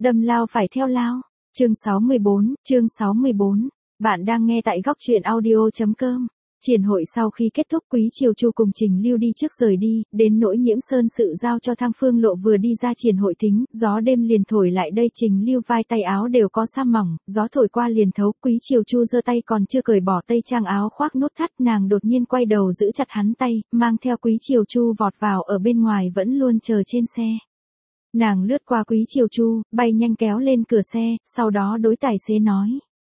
Đâm lao phải theo lao. Chương 64. Bạn đang nghe tại góc truyện audio.com. Triển hội sau khi kết thúc, Quý Triều Chu cùng Trình Lưu đi trước rời đi, đến nỗi Nhiễm Sơn sự giao cho Thang Phương Lộ vừa đi ra triển hội thính, gió đêm liền thổi lại đây, Trình Lưu vai tay áo đều có sa mỏng, gió thổi qua liền thấu, Quý Triều Chu giơ tay còn chưa cởi bỏ tây trang áo khoác nút thắt, nàng đột nhiên quay đầu giữ chặt hắn tay, mang theo Quý Triều Chu vọt vào ở bên ngoài vẫn luôn chờ trên xe. Nàng lướt qua Quý Triều Chu, bay nhanh kéo lên cửa xe, sau đó đối tài xế nói.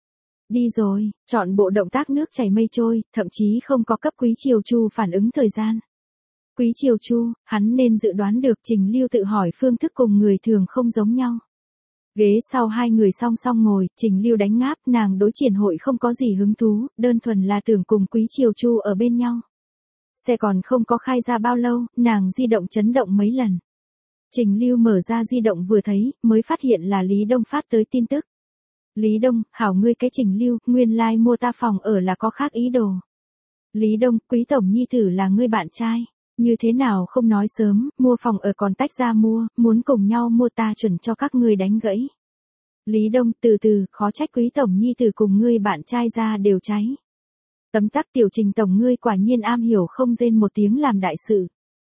Đi rồi, chọn bộ động tác nước chảy mây trôi, thậm chí không có cấp Quý Triều Chu phản ứng thời gian. Quý Triều Chu, hắn nên dự đoán được, Trình Lưu tự hỏi phương thức cùng người thường không giống nhau. Ghế sau hai người song song ngồi, Trình Lưu đánh ngáp, nàng đối triển hội không có gì hứng thú, đơn thuần là tưởng cùng Quý Triều Chu ở bên nhau. Xe còn không có khai ra bao lâu, nàng di động chấn động mấy lần. Trình Lưu mở ra di động vừa thấy, mới phát hiện là Lý Đông phát tới tin tức. Lý Đông, hảo ngươi cái Trình Lưu, nguyên lai mua ta phòng ở là có khác ý đồ. Lý Đông, Quý tổng nhi tử là ngươi bạn trai, như thế nào không nói sớm, mua phòng ở còn tách ra mua, muốn cùng nhau mua ta chuẩn cho các ngươi đánh gãy. Lý Đông, từ từ, khó trách Quý tổng nhi tử cùng ngươi bạn trai ra đều cháy. Tấm tắc tiểu Trình tổng ngươi quả nhiên am hiểu không rên một tiếng làm đại sự.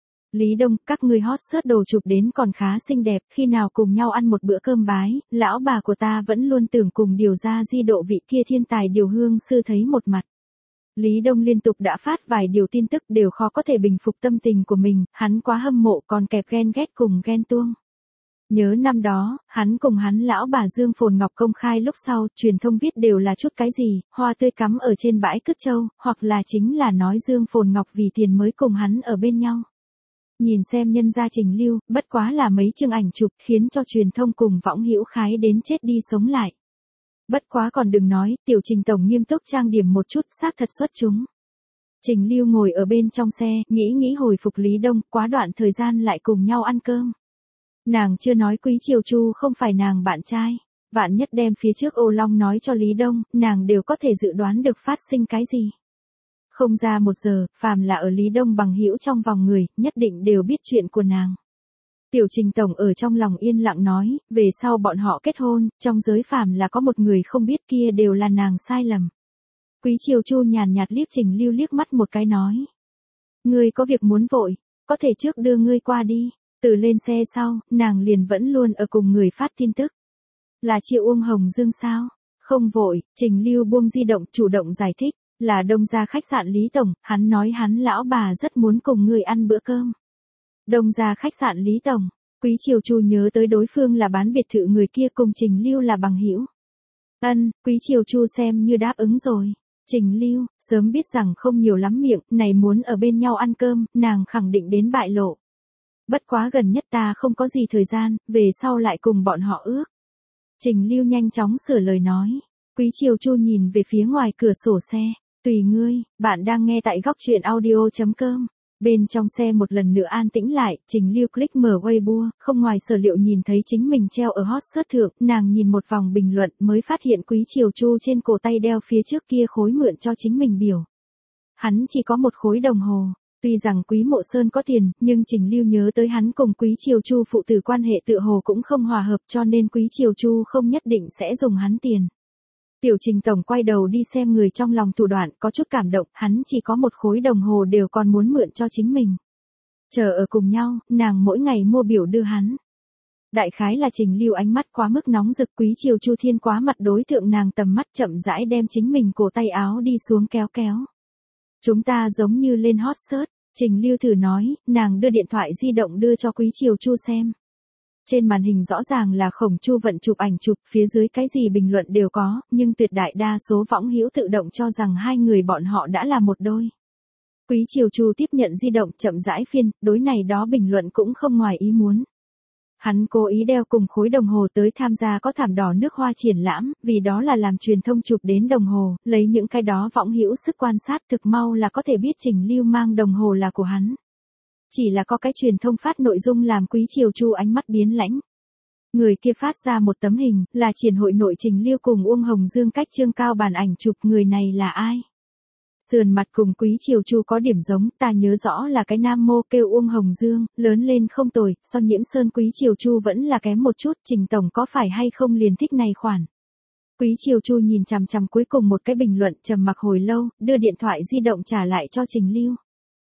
Lý Đông, các ngươi hot search đồ chụp đến còn khá xinh đẹp, khi nào cùng nhau ăn một bữa cơm bái, lão bà của ta vẫn luôn tưởng cùng điều ra di độ vị kia thiên tài điều hương sư thấy một mặt. Lý Đông liên tục đã phát vài điều tin tức đều khó có thể bình phục tâm tình của mình, hắn quá hâm mộ còn kẹp ghen ghét cùng ghen tuông. Nhớ năm đó, hắn cùng hắn lão bà Dương Phồn Ngọc công khai lúc sau, truyền thông viết đều là chút cái gì, hoa tươi cắm ở trên bãi Cứt Châu, hoặc là chính là nói Dương Phồn Ngọc vì tiền mới cùng hắn ở bên nhau. Nhìn xem nhân gia Trình Lưu, bất quá là mấy chương ảnh chụp, khiến cho truyền thông cùng võng hữu khái đến chết đi sống lại. Bất quá còn đừng nói, tiểu Trình tổng nghiêm túc trang điểm một chút, xác thật xuất chúng. Trình Lưu ngồi ở bên trong xe, nghĩ hồi phục Lý Đông, quá đoạn thời gian lại cùng nhau ăn cơm. Nàng chưa nói Quý Triều Chu không phải nàng bạn trai, vạn nhất đem phía trước ô long nói cho Lý Đông, nàng đều có thể dự đoán được phát sinh cái gì. Không ra 1 giờ, phàm là ở Lý Đông bằng hữu trong vòng người, nhất định đều biết chuyện của nàng. Tiểu Trình tổng ở trong lòng yên lặng nói, về sau bọn họ kết hôn, trong giới phàm là có một người không biết kia đều là nàng sai lầm. Quý Triều Chu nhàn nhạt liếc Trình Lưu liếc mắt một cái nói. Ngươi có việc muốn vội, có thể trước đưa ngươi qua đi. Từ lên xe sau, nàng liền vẫn luôn ở cùng người phát tin tức. Là Triệu Uông Hồng Dương sao? Không vội, Trình Lưu buông di động chủ động giải thích. Là Đông gia khách sạn Lý tổng, hắn nói hắn lão bà rất muốn cùng người ăn bữa cơm. Đông gia khách sạn Lý tổng, Quý Triều Chu nhớ tới đối phương là bán biệt thự người kia cùng Trình Lưu là bằng hữu. Quý Triều Chu xem như đáp ứng rồi. Trình Lưu, sớm biết rằng không nhiều lắm miệng, này muốn ở bên nhau ăn cơm, nàng khẳng định đến bại lộ. Bất quá gần nhất ta không có gì thời gian, về sau lại cùng bọn họ ước. Trình Lưu nhanh chóng sửa lời nói. Quý Triều Chu nhìn về phía ngoài cửa sổ xe. Tùy ngươi, bạn đang nghe tại góc truyện audio.com. Bên trong xe một lần nữa an tĩnh lại, Trình Lưu click mở Weibo, không ngoài sở liệu nhìn thấy chính mình treo ở hot search thượng, nàng nhìn một vòng bình luận mới phát hiện Quý Triều Chu trên cổ tay đeo phía trước kia khối mượn cho chính mình biểu. Hắn chỉ có một khối đồng hồ, tuy rằng Quý Mộ Sơn có tiền, nhưng Trình Lưu nhớ tới hắn cùng Quý Triều Chu phụ tử quan hệ tựa hồ cũng không hòa hợp cho nên Quý Triều Chu không nhất định sẽ dùng hắn tiền. Tiểu Trình tổng quay đầu đi xem người trong lòng thủ đoạn, có chút cảm động, hắn chỉ có một khối đồng hồ đều còn muốn mượn cho chính mình. Chờ ở cùng nhau, nàng mỗi ngày mua biểu đưa hắn. Đại khái là Trình Lưu ánh mắt quá mức nóng rực, Quý Triều Chu thiên quá mặt đối tượng nàng tầm mắt chậm rãi đem chính mình cổ tay áo đi xuống kéo. Chúng ta giống như lên hot search, Trình Lưu thử nói, nàng đưa điện thoại di động đưa cho Quý Triều Chu xem. Trên màn hình rõ ràng là Khổng Chu Vận chụp ảnh chụp, phía dưới cái gì bình luận đều có, nhưng tuyệt đại đa số võng hữu tự động cho rằng hai người bọn họ đã là một đôi. Quý Triều Chu tiếp nhận di động chậm rãi phiên, đối này đó bình luận cũng không ngoài ý muốn. Hắn cố ý đeo cùng khối đồng hồ tới tham gia có thảm đỏ nước hoa triển lãm, vì đó là làm truyền thông chụp đến đồng hồ, lấy những cái đó võng hữu sức quan sát thực mau là có thể biết Trình Lưu mang đồng hồ là của hắn. Chỉ là có cái truyền thông phát nội dung làm Quý Triều Chu ánh mắt biến lãnh. Người kia phát ra một tấm hình, là triển hội nội Trình Lưu cùng Uông Hồng Dương cách trương cao bàn ảnh chụp, người này là ai? Sườn mặt cùng Quý Triều Chu có điểm giống, ta nhớ rõ là cái nam mô kêu Uông Hồng Dương, lớn lên không tồi, so Nhiễm Sơn Quý Triều Chu vẫn là kém một chút, Trình tổng có phải hay không liền thích này khoản. Quý Triều Chu nhìn chằm chằm cuối cùng một cái bình luận, trầm mặc hồi lâu, đưa điện thoại di động trả lại cho Trình Lưu.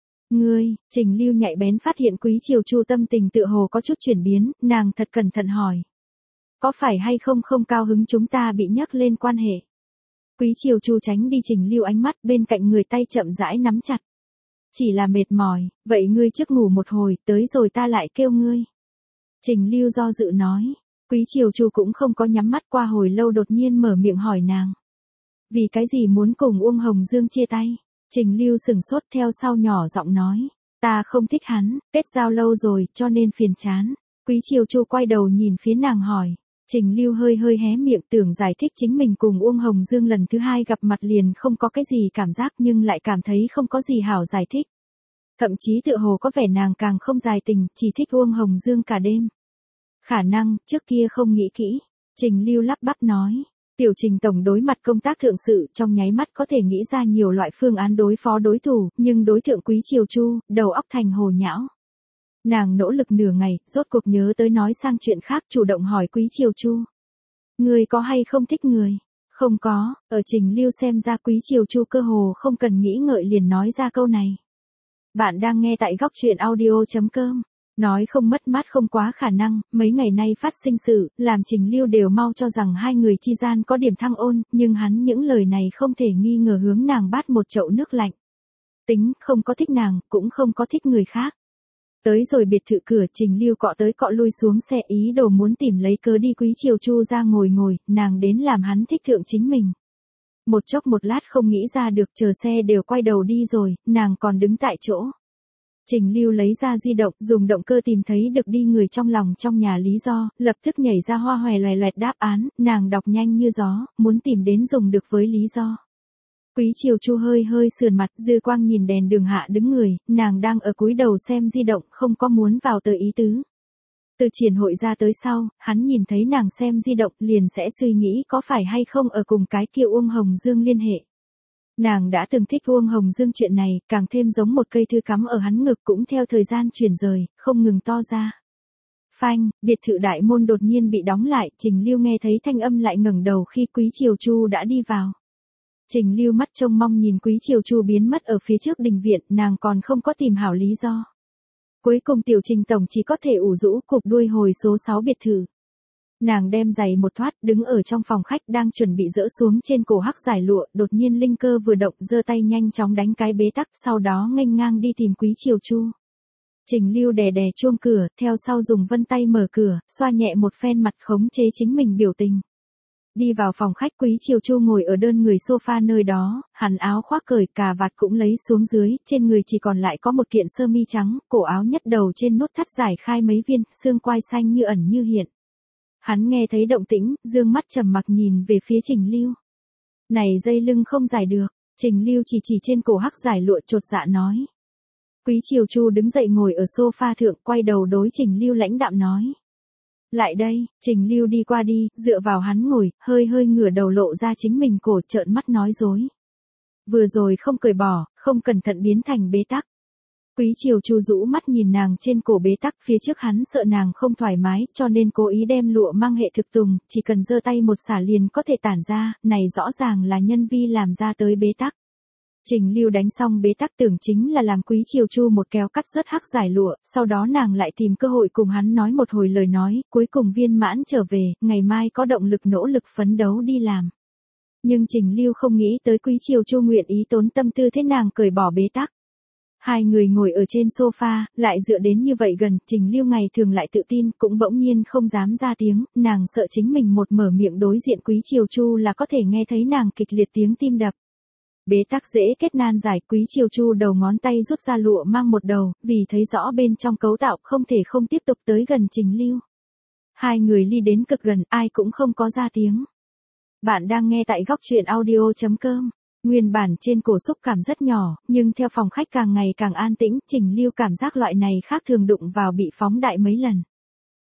Trình Lưu nhạy bén phát hiện Quý Triều Chu tâm tình tựa hồ có chút chuyển biến, nàng thật cẩn thận hỏi. Có phải hay không không cao hứng chúng ta bị nhắc lên quan hệ? Quý Triều Chu tránh đi Trình Lưu ánh mắt, bên cạnh người tay chậm rãi nắm chặt. Chỉ là mệt mỏi, vậy ngươi trước ngủ một hồi, tới rồi ta lại kêu ngươi. Trình Lưu do dự nói. Quý Triều Chu cũng không có nhắm mắt, qua hồi lâu đột nhiên mở miệng hỏi nàng. Vì cái gì muốn cùng Uông Hồng Dương chia tay? Trình Lưu sừng sốt, theo sau nhỏ giọng nói. Ta không thích hắn, kết giao lâu rồi, cho nên phiền chán. Quý Triều Chu quay đầu nhìn phía nàng hỏi. Trình Lưu hơi hơi hé miệng, tưởng giải thích chính mình cùng Uông Hồng Dương lần thứ hai gặp mặt liền không có cái gì cảm giác, nhưng lại cảm thấy không có gì hảo giải thích. Thậm chí tựa hồ có vẻ nàng càng không dài tình, chỉ thích Uông Hồng Dương cả đêm. Khả năng, trước kia không nghĩ kỹ. Trình Lưu lắp bắp nói. Tiểu Trình tổng đối mặt công tác thượng sự, trong nháy mắt có thể nghĩ ra nhiều loại phương án đối phó đối thủ, nhưng đối thượng Quý Triều Chu, đầu óc thành hồ nhão. Nàng nỗ lực nửa ngày, rốt cuộc nhớ tới nói sang chuyện khác, chủ động hỏi Quý Triều Chu. Ngươi có hay không thích người? Không có, ở Trình Lưu xem ra Quý Triều Chu cơ hồ không cần nghĩ ngợi liền nói ra câu này. Bạn đang nghe tại góc truyện audio.com. Nói không mất mát không quá khả năng, mấy ngày nay phát sinh sự, làm Trình Lưu đều mau cho rằng hai người chi gian có điểm thăng ôn, nhưng hắn những lời này không thể nghi ngờ hướng nàng bát một chậu nước lạnh. Tính, không có thích nàng, cũng không có thích người khác. Tới rồi biệt thự cửa, Trình Lưu cọ tới cọ lui xuống xe, ý đồ muốn tìm lấy cớ đi Quý Triều Chu ra ngồi, nàng đến làm hắn thích thượng chính mình. Một chốc một lát không nghĩ ra được, chờ xe đều quay đầu đi rồi, nàng còn đứng tại chỗ. Trình Lưu lấy ra di động, dùng động cơ tìm thấy được đi người trong lòng trong nhà lý do, lập tức nhảy ra hoa hòe loè loẹt đáp án, nàng đọc nhanh như gió, muốn tìm đến dùng được với lý do. Quý Triều Chu hơi hơi sườn mặt, dư quang nhìn đèn đường hạ đứng người, nàng đang ở cúi đầu xem di động, không có muốn vào tới ý tứ. Từ triển hội ra tới sau, hắn nhìn thấy nàng xem di động liền sẽ suy nghĩ có phải hay không ở cùng cái kia Uông Hồng Dương liên hệ. Nàng đã từng thích Uông Hồng Dương, chuyện này càng thêm giống một cây thư cắm ở hắn ngực, cũng theo thời gian chuyển rời, không ngừng to ra. Phanh, biệt thự đại môn đột nhiên bị đóng lại, Trình Lưu nghe thấy thanh âm lại ngẩng đầu khi Quý Triều Chu đã đi vào. Trình Lưu mắt trông mong nhìn Quý Triều Chu biến mất ở phía trước đình viện, nàng còn không có tìm hảo lý do. Cuối cùng Tiểu Trình tổng chỉ có thể ủ rũ cụp đuôi hồi số 6 biệt thự. Nàng đem giày một thoát, đứng ở trong phòng khách đang chuẩn bị dỡ xuống trên cổ hắc giải lụa, đột nhiên linh cơ vừa động, giơ tay nhanh chóng đánh cái bế tắc, sau đó nghênh ngang đi tìm Quý Triều Chu. Trình Lưu đè đè chuông cửa, theo sau dùng vân tay mở cửa, xoa nhẹ một phen mặt khống chế chính mình biểu tình. Đi vào phòng khách, Quý Triều Chu ngồi ở đơn người sofa nơi đó, hắn áo khoác cởi, cà vạt cũng lấy xuống dưới, trên người chỉ còn lại có một kiện sơ mi trắng, cổ áo nhất đầu trên nút thắt giải khai mấy viên, xương quai xanh như ẩn như hiện. Hắn nghe thấy động tĩnh, dương mắt trầm mặc nhìn về phía Trình Lưu. Này dây lưng không giải được, Trình Lưu chỉ trên cổ hắc giải lụa, chột dạ nói. Quý Triều Chu đứng dậy ngồi ở sofa thượng, quay đầu đối Trình Lưu lãnh đạm nói. Lại đây, Trình Lưu đi qua đi, dựa vào hắn ngồi, hơi hơi ngửa đầu lộ ra chính mình cổ, trợn mắt nói dối. Vừa rồi không cởi bỏ, không cẩn thận biến thành bế tắc. Quý Triều Chu rũ mắt nhìn nàng trên cổ bế tắc, phía trước hắn sợ nàng không thoải mái, cho nên cố ý đem lụa mang hệ thực tùng, chỉ cần giơ tay một xả liền có thể tản ra, này rõ ràng là nhân vi làm ra tới bế tắc. Trình Lưu đánh xong bế tắc tưởng chính là làm Quý Triều Chu một kéo cắt rớt hắc giải lụa, sau đó nàng lại tìm cơ hội cùng hắn nói một hồi lời nói, cuối cùng viên mãn trở về, ngày mai có động lực nỗ lực phấn đấu đi làm. Nhưng Trình Lưu không nghĩ tới Quý Triều Chu nguyện ý tốn tâm tư thế nàng cởi bỏ bế tắc. Hai người ngồi ở trên sofa, lại dựa đến như vậy gần, Trình Lưu ngày thường lại tự tin, cũng bỗng nhiên không dám ra tiếng, nàng sợ chính mình một mở miệng đối diện Quý Triều Chu là có thể nghe thấy nàng kịch liệt tiếng tim đập. Bế tắc dễ kết nan giải, Quý Triều Chu đầu ngón tay rút ra lụa mang một đầu, vì thấy rõ bên trong cấu tạo không thể không tiếp tục tới gần Trình Lưu. Hai người ly đến cực gần, ai cũng không có ra tiếng. Bạn đang nghe tại góc truyện audio.com. Nguyên bản trên cổ xúc cảm rất nhỏ, nhưng theo phòng khách càng ngày càng an tĩnh, Trình Lưu cảm giác loại này khác thường đụng vào bị phóng đại mấy lần.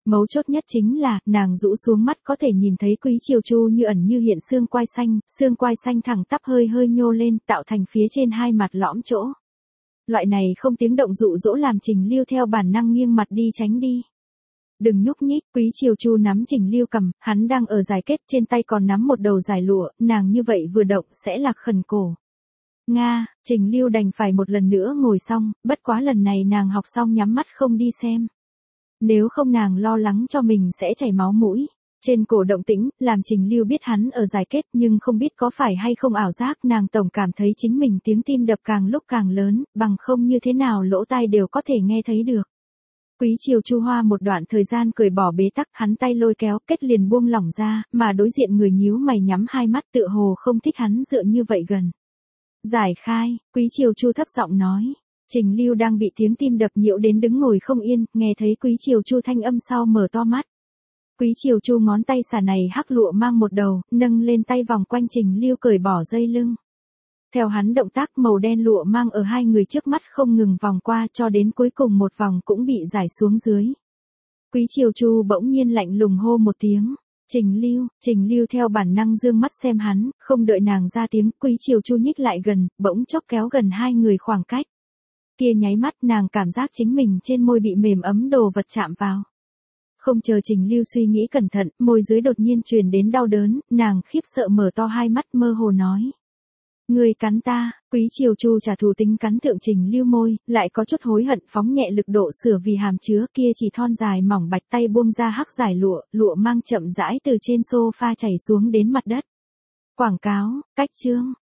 Mấu chốt nhất chính là, nàng rũ xuống mắt có thể nhìn thấy Quý Triều Chu như ẩn như hiện xương quai xanh thẳng tắp hơi hơi nhô lên, tạo thành phía trên hai mặt lõm chỗ. Loại này không tiếng động dụ dỗ làm Trình Lưu theo bản năng nghiêng mặt đi tránh đi. Đừng nhúc nhích, Quý Triều Chu nắm Trình Lưu cầm, hắn đang ở giải kết trên tay còn nắm một đầu giải lụa, nàng như vậy vừa động sẽ lạc khẩn cổ. Nga, Trình Lưu đành phải một lần nữa ngồi xong, bất quá lần này nàng học xong nhắm mắt không đi xem. Nếu không nàng lo lắng cho mình sẽ chảy máu mũi. Trên cổ động tĩnh, làm Trình Lưu biết hắn ở giải kết nhưng không biết có phải hay không ảo giác, nàng tổng cảm thấy chính mình tiếng tim đập càng lúc càng lớn, bằng không như thế nào lỗ tai đều có thể nghe thấy được. Quý Triều Chu hoa một đoạn thời gian cởi bỏ bế tắc, hắn tay lôi kéo, kết liền buông lỏng ra, mà đối diện người nhíu mày nhắm hai mắt tựa hồ không thích hắn dựa như vậy gần. Giải khai, Quý Triều Chu thấp giọng nói. Trình Lưu đang bị tiếng tim đập nhiễu đến đứng ngồi không yên, nghe thấy Quý Triều Chu thanh âm sau mở to mắt. Quý Triều Chu ngón tay xả này hắc lụa mang một đầu, nâng lên tay vòng quanh Trình Lưu cởi bỏ dây lưng. Theo hắn động tác màu đen lụa mang ở hai người trước mắt không ngừng vòng qua cho đến cuối cùng một vòng cũng bị giải xuống dưới. Quý Triều Chu bỗng nhiên lạnh lùng hô một tiếng. Trình Lưu theo bản năng dương mắt xem hắn, không đợi nàng ra tiếng, Quý Triều Chu nhích lại gần, bỗng chốc kéo gần hai người khoảng cách. Kia nháy mắt nàng cảm giác chính mình trên môi bị mềm ấm đồ vật chạm vào. Không chờ Trình Lưu suy nghĩ cẩn thận, môi dưới đột nhiên truyền đến đau đớn, nàng khiếp sợ mở to hai mắt mơ hồ nói. Người cắn ta, Quý Triều Chu trả thù tính cắn thượng Trình Lưu môi, lại có chút hối hận phóng nhẹ lực độ sửa vì hàm chứa kia chỉ thon dài mỏng bạch tay buông ra hắc giải lụa mang chậm rãi từ trên sofa chảy xuống đến mặt đất. Quảng cáo, cách chương.